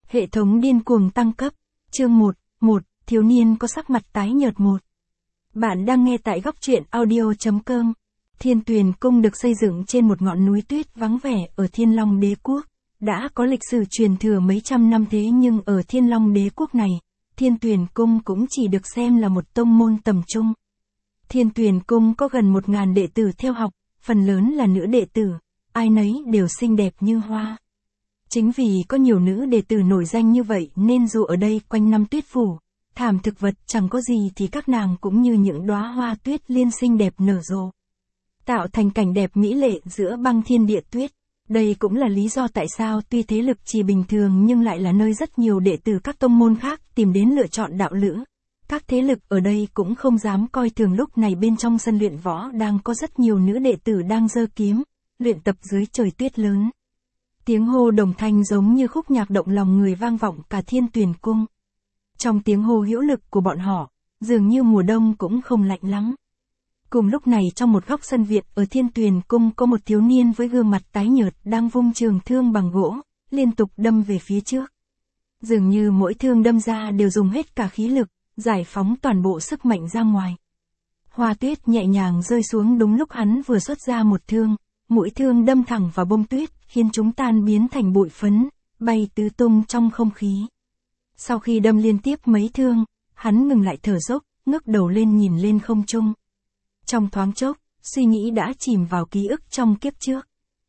Hệ thống điên cuồng tăng cấp. Chương 1, thiếu niên có sắc mặt tái nhợt 1. Bạn đang nghe tại góc truyện audio.com. Thiên Tuyền Cung được xây dựng trên một ngọn núi tuyết vắng vẻ ở Thiên Long Đế Quốc. Đã có lịch sử truyền thừa mấy trăm năm thế nhưng ở Thiên Long Đế Quốc này, Thiên Tuyền Cung cũng chỉ được xem là một tông môn tầm trung. Thiên Tuyền Cung có gần 1000 đệ tử theo học, phần lớn là nữ đệ tử, ai nấy đều xinh đẹp như hoa. Chính vì có nhiều nữ đệ tử nổi danh như vậy nên dù ở đây quanh năm tuyết phủ, thảm thực vật chẳng có gì thì các nàng cũng như những đóa hoa tuyết liên xinh đẹp nở rộ, tạo thành cảnh đẹp mỹ lệ giữa băng thiên địa tuyết. Đây cũng là lý do tại sao tuy thế lực chỉ bình thường nhưng lại là nơi rất nhiều đệ tử các tông môn khác tìm đến lựa chọn đạo lữ. Các thế lực ở đây cũng không dám coi thường lúc này bên trong sân luyện võ đang có rất nhiều nữ đệ tử đang giơ kiếm, luyện tập dưới trời tuyết lớn. Tiếng hô đồng thanh giống như khúc nhạc động lòng người vang vọng cả Thiên Tuyền Cung. Trong tiếng hô hữu lực của bọn họ, dường như mùa đông cũng không lạnh lắm. Cùng lúc này trong một góc sân viện ở Thiên Tuyền Cung có một thiếu niên với gương mặt tái nhợt đang vung trường thương bằng gỗ, liên tục đâm về phía trước. Dường như mỗi thương đâm ra đều dùng hết cả khí lực, giải phóng toàn bộ sức mạnh ra ngoài. Hoa tuyết nhẹ nhàng rơi xuống đúng lúc hắn vừa xuất ra một thương, mũi thương đâm thẳng vào bông tuyết, khiến chúng tan biến thành bụi phấn, bay tứ tung trong không khí. Sau khi đâm liên tiếp mấy thương, hắn ngừng lại thở dốc, ngước đầu lên nhìn lên không trung. Trong thoáng chốc, suy nghĩ đã chìm vào ký ức trong kiếp trước.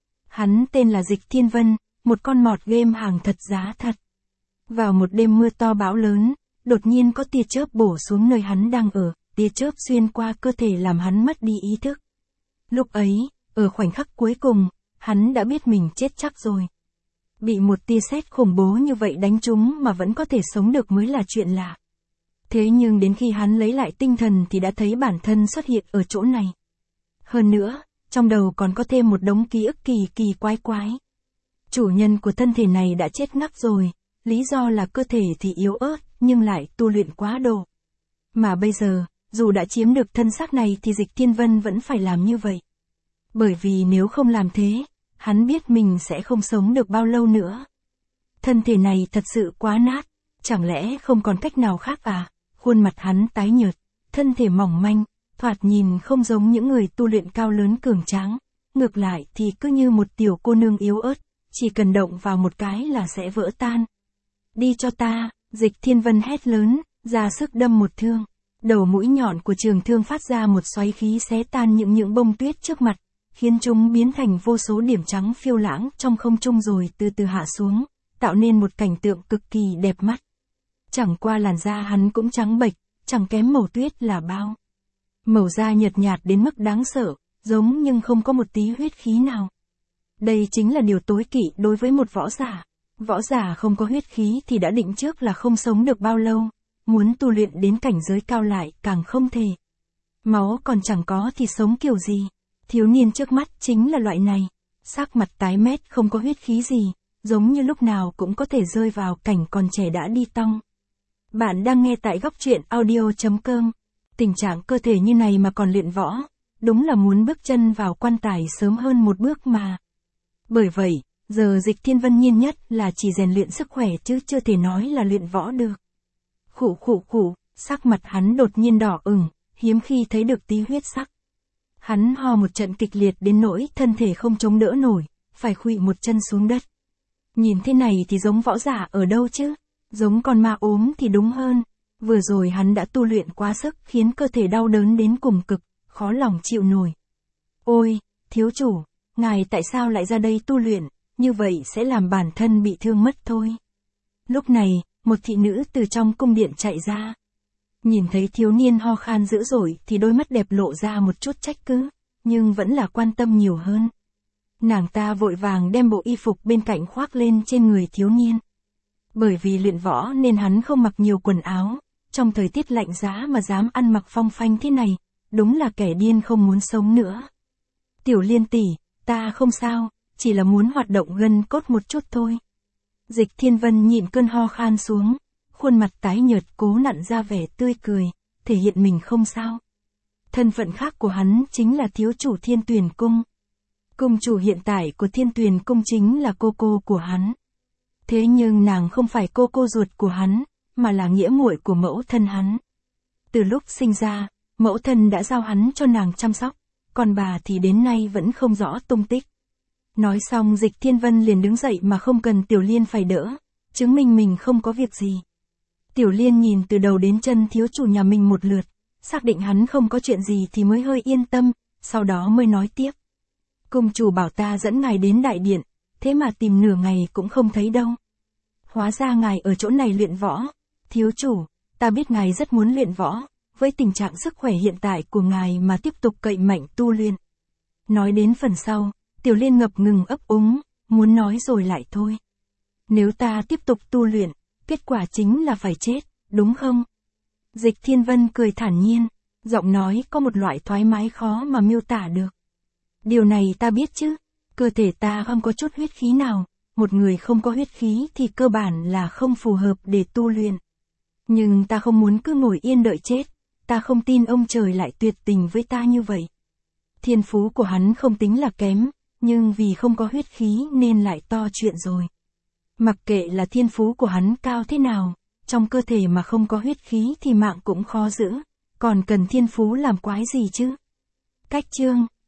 Hắn tên là Dịch Thiên Vân, một con mọt game hàng thật giá thật. Vào một đêm mưa to bão lớn, đột nhiên có tia chớp bổ xuống nơi hắn đang ở, tia chớp xuyên qua cơ thể làm hắn mất đi ý thức. Lúc ấy, ở khoảnh khắc cuối cùng, hắn đã biết mình chết chắc rồi. Bị một tia sét khủng bố như vậy đánh trúng mà vẫn có thể sống được mới là chuyện lạ. Thế nhưng đến khi hắn lấy lại tinh thần thì đã thấy bản thân xuất hiện ở chỗ này. Hơn nữa, trong đầu còn có thêm một đống ký ức kỳ quái. Chủ nhân của thân thể này đã chết ngắc rồi, lý do là cơ thể thì yếu ớt nhưng lại tu luyện quá độ. Mà bây giờ, dù đã chiếm được thân xác này thì Dịch Thiên Vân vẫn phải làm như vậy. Bởi vì nếu không làm thế, hắn biết mình sẽ không sống được bao lâu nữa. Thân thể này thật sự quá nát, chẳng lẽ không còn cách nào khác à? Khuôn mặt hắn tái nhợt, thân thể mỏng manh, thoạt nhìn không giống những người tu luyện cao lớn cường tráng, ngược lại thì cứ như một tiểu cô nương yếu ớt, chỉ cần động vào một cái là sẽ vỡ tan. Đi cho ta, Dịch Thiên Vân hét lớn, ra sức đâm một thương. Đầu mũi nhọn của trường thương phát ra một xoáy khí xé tan những bông tuyết trước mặt, khiến chúng biến thành vô số điểm trắng phiêu lãng trong không trung rồi từ từ hạ xuống, tạo nên một cảnh tượng cực kỳ đẹp mắt. Chẳng qua làn da hắn cũng trắng bệch, chẳng kém màu tuyết là bao. Màu da nhợt nhạt đến mức đáng sợ, giống nhưng không có một tí huyết khí nào. Đây chính là điều tối kỵ đối với một võ giả. Võ giả không có huyết khí thì đã định trước là không sống được bao lâu, muốn tu luyện đến cảnh giới cao lại càng không thể. Máu còn chẳng có thì sống kiểu gì? Thiếu niên trước mắt chính là loại này, sắc mặt tái mét không có huyết khí gì, giống như lúc nào cũng có thể rơi vào cảnh còn trẻ đã đi tong. Bạn đang nghe tại góc truyện audio.com. Tình trạng cơ thể như này mà còn luyện võ, đúng là muốn bước chân vào quan tài sớm hơn một bước mà. Bởi vậy, giờ Dịch Thiên Vân nhiên nhất là chỉ rèn luyện sức khỏe chứ chưa thể nói là luyện võ được. Khụ, sắc mặt hắn đột nhiên đỏ ửng, hiếm khi thấy được tí huyết sắc. Hắn ho một trận kịch liệt đến nỗi thân thể không chống đỡ nổi, phải khuỵu một chân xuống đất. Nhìn thế này thì giống võ giả ở đâu chứ? Giống con ma ốm thì đúng hơn. Vừa rồi hắn đã tu luyện quá sức khiến cơ thể đau đớn đến cùng cực, khó lòng chịu nổi. Ôi, thiếu chủ, ngài tại sao lại ra đây tu luyện, như vậy sẽ làm bản thân bị thương mất thôi. Lúc này, một thị nữ từ trong cung điện chạy ra. Nhìn thấy thiếu niên ho khan dữ dội thì đôi mắt đẹp lộ ra một chút trách cứ, nhưng vẫn là quan tâm nhiều hơn. Nàng ta vội vàng đem bộ y phục bên cạnh khoác lên trên người thiếu niên. Bởi vì luyện võ nên hắn không mặc nhiều quần áo, trong thời tiết lạnh giá mà dám ăn mặc phong phanh thế này, đúng là kẻ điên không muốn sống nữa. Tiểu Liên tỷ, ta không sao, chỉ là muốn hoạt động gân cốt một chút thôi. Dịch Thiên Vân nhịn cơn ho khan xuống, khuôn mặt tái nhợt cố nặn ra vẻ tươi cười, thể hiện mình không sao. Thân phận khác của hắn chính là thiếu chủ Thiên Tuyền Cung. Cung chủ hiện tại của Thiên Tuyền Cung chính là cô của hắn. Thế nhưng nàng không phải cô ruột của hắn, mà là nghĩa muội của mẫu thân hắn. Từ lúc sinh ra, mẫu thân đã giao hắn cho nàng chăm sóc, còn bà thì đến nay vẫn không rõ tung tích. Nói xong Dịch Thiên Vân liền đứng dậy mà không cần Tiểu Liên phải đỡ, chứng minh mình không có việc gì. Tiểu Liên nhìn từ đầu đến chân thiếu chủ nhà mình một lượt, xác định hắn không có chuyện gì thì mới hơi yên tâm, sau đó mới nói tiếp. Cung chủ bảo ta dẫn ngài đến đại điện, thế mà tìm nửa ngày cũng không thấy đâu. Hóa ra ngài ở chỗ này luyện võ. Thiếu chủ, ta biết ngài rất muốn luyện võ, với tình trạng sức khỏe hiện tại của ngài mà tiếp tục cậy mạnh tu luyện. Nói đến phần sau, Tiểu Liên ngập ngừng ấp úng, muốn nói rồi lại thôi. Nếu ta tiếp tục tu luyện, kết quả chính là phải chết, đúng không? Dịch Thiên Vân cười thản nhiên, giọng nói có một loại thoải mái khó mà miêu tả được. Điều này ta biết chứ, cơ thể ta không có chút huyết khí nào, một người không có huyết khí thì cơ bản là không phù hợp để tu luyện. Nhưng ta không muốn cứ ngồi yên đợi chết, ta không tin ông trời lại tuyệt tình với ta như vậy. Thiên phú của hắn không tính là kém, nhưng vì không có huyết khí nên lại to chuyện rồi. Mặc kệ là thiên phú của hắn cao thế nào, trong cơ thể mà không có huyết khí thì mạng cũng khó giữ, còn cần thiên phú làm quái gì chứ? Cách chương